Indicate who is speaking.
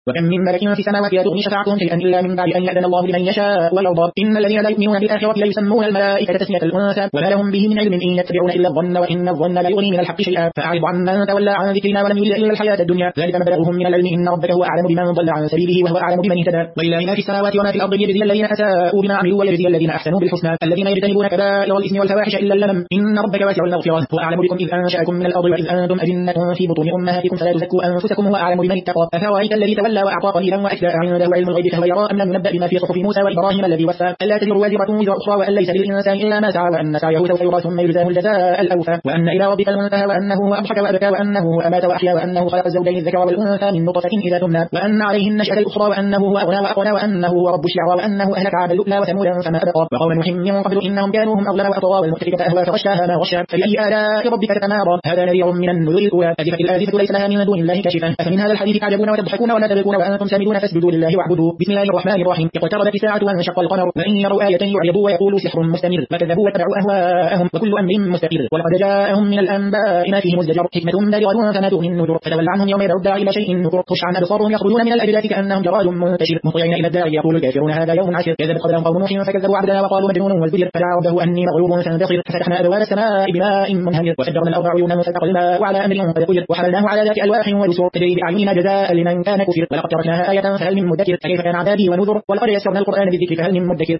Speaker 1: وكم من ملك في السماوات لا تغني شفاعتهم شيئا إلا من بعد أن يأذن الله لمن يشاء ويرضى. إن الذين لا يؤمنون بالآخرة لا يسمون الملائكة تسمية الأنثى وما لهم به من علم إن يتبعون إلا الظن وإن الظن لا يغني من الحق شيئا. فأعرض عمن تولى عن ذكرنا ولم يرد إلا الحياة الدنيا ذلك مبلغهم من العلم إن ربك هو أعلم بمن ضل عن سبيله وهو أعلم بمن اهتدى. ولله ما في السماوات وما في الأرض يجزي الذين أساءوا بما عملوا ويجزي الذين أحسنوا بالحسنى الذين يجتنبون كبائر الإثم والفواحش إلا اللمم إن ربك واسع المغفرة هو أعلم بكم إذ أنشأكم من الأرض وإذ أنتم أجنة في بطون أمهاتكم فلا تزكوا أنفسكم هو أعلم بمن اتقى. أفرأيت الذي تولى وأعطى قليلا وأكدى عنده علم الغيب فهو يرى أم لم ينبأ بما في صحف موسى وإبراهيم الذي وفى ألا تزر وازرة وزر أخرى وأن ليس للإنسان إلا ما سعى وأن سعيه سوف يرى ثم يجزاه الجزاء الأوفى وأن إلى ربك المنتهى وأنه هو أضحك وأبكى وأنه هو أمات وأحيا وأنه خلق الزوجين الذكر والأنثى من نطفة إذا تمنى وأن عليه النشأة الأخرى وأنه هو أغنى وأقنى وأنه هو رب الشعرى وأنه أهلك عادا لؤلا وثمودا فما أبقى وقوم نوح من قبل إنهم كانوا هم أظلم وأطغى والمؤتفكة أهوى فغشاها ما غشى فبأي آلاء ربك تتمارى هذا نذير من النذر الأولى أزفت الآزفة ليس لها من دون الله كاشفة أفمن هذا الحديث تعجبون وتضحكون ولا تبكون وأنتم سامدون فاسجدوا لله واعبدوا بسم الله الرحمن الرحيم اقتربت الساعة وانشق القمر وإن يروا آية يعرضوا ويقولوا سحر مستمر وكذبوا واتبعوا أهواءهم وكل أمر مستقر ولقد جاءهم من الأنباء ما فيه مزدجر حكمة بالغة فما تغني النذر فتول عنهم يوم يدعو الداعي إلى شيء نكر خش عن أبصارهم يخرجون من الأجداث كأنهم جراد منتشر مهطعين إلى الداعي يقول الكافرون هذا يوم عسير كذبت قبلهم قوم نوح فكذبوا عبدنا وقالوا مجنون وازدجر فدعا ربه أني مغلوب فانتصر ففتحنا أبواب السماء بماء منهمر وفجرنا الأرض عيونا فالتقى الماء وعلى أمر قد قدر وحملناه على ذات ألواح ودسر تجري بأعيننا جزاء لمن كان كفر ولقد تركناها آية فهل من مدكر فكيف كان عذابي ونذر ولقد يسرنا القرآن بالذكر فهل من مدكر